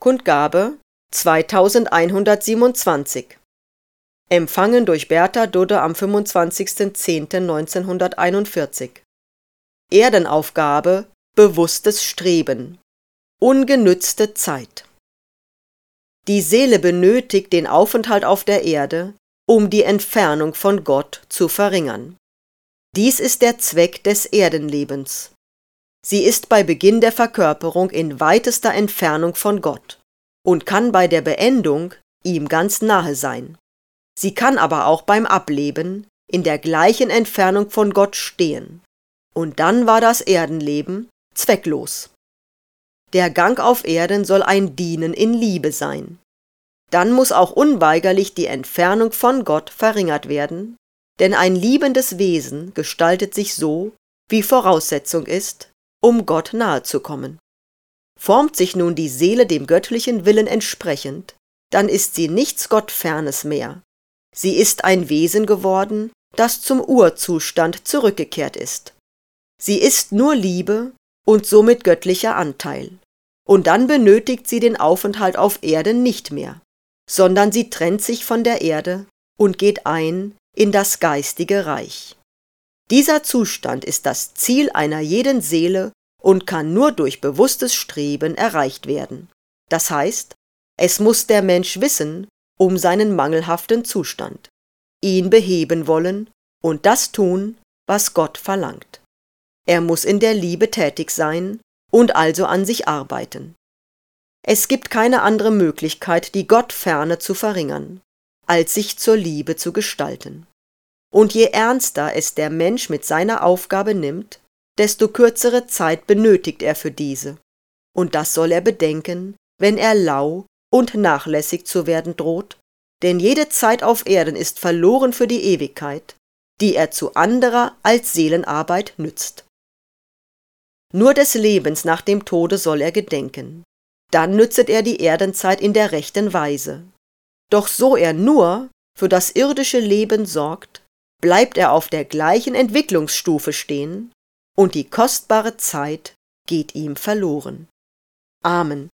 Kundgabe 2127. Empfangen durch Bertha Dudde am 25.10.1941. Erdenaufgabe: bewusstes Streben. Ungenützte Zeit. Die Seele benötigt den Aufenthalt auf der Erde, um die Entfernung von Gott zu verringern. Dies ist der Zweck des Erdenlebens. Sie ist bei Beginn der Verkörperung in weitester Entfernung von Gott und kann bei der Beendung ihm ganz nahe sein. Sie kann aber auch beim Ableben in der gleichen Entfernung von Gott stehen. Und dann war das Erdenleben zwecklos. Der Gang auf Erden soll ein Dienen in Liebe sein. Dann muss auch unweigerlich die Entfernung von Gott verringert werden, denn ein liebendes Wesen gestaltet sich so, wie Voraussetzung ist, um Gott nahe zu kommen. Formt sich nun die Seele dem göttlichen Willen entsprechend, dann ist sie nichts Gottfernes mehr. Sie ist ein Wesen geworden, das zum Urzustand zurückgekehrt ist. Sie ist nur Liebe und somit göttlicher Anteil. Und dann benötigt sie den Aufenthalt auf Erden nicht mehr, sondern sie trennt sich von der Erde und geht ein in das geistige Reich. Dieser Zustand ist das Ziel einer jeden Seele und kann nur durch bewusstes Streben erreicht werden. Das heißt, es muss der Mensch wissen um seinen mangelhaften Zustand, ihn beheben wollen und das tun, was Gott verlangt. Er muss in der Liebe tätig sein und also an sich arbeiten. Es gibt keine andere Möglichkeit, die Gottferne zu verringern, als sich zur Liebe zu gestalten. Und je ernster es der Mensch mit seiner Aufgabe nimmt, desto kürzere Zeit benötigt er für diese. Und das soll er bedenken, wenn er lau und nachlässig zu werden droht, denn jede Zeit auf Erden ist verloren für die Ewigkeit, die er zu anderer als Seelenarbeit nützt. Nur des Lebens nach dem Tode soll er gedenken, dann nützet er die Erdenzeit in der rechten Weise. Doch so er nur für das irdische Leben sorgt, bleibt er auf der gleichen Entwicklungsstufe stehen und die kostbare Zeit geht ihm verloren. Amen.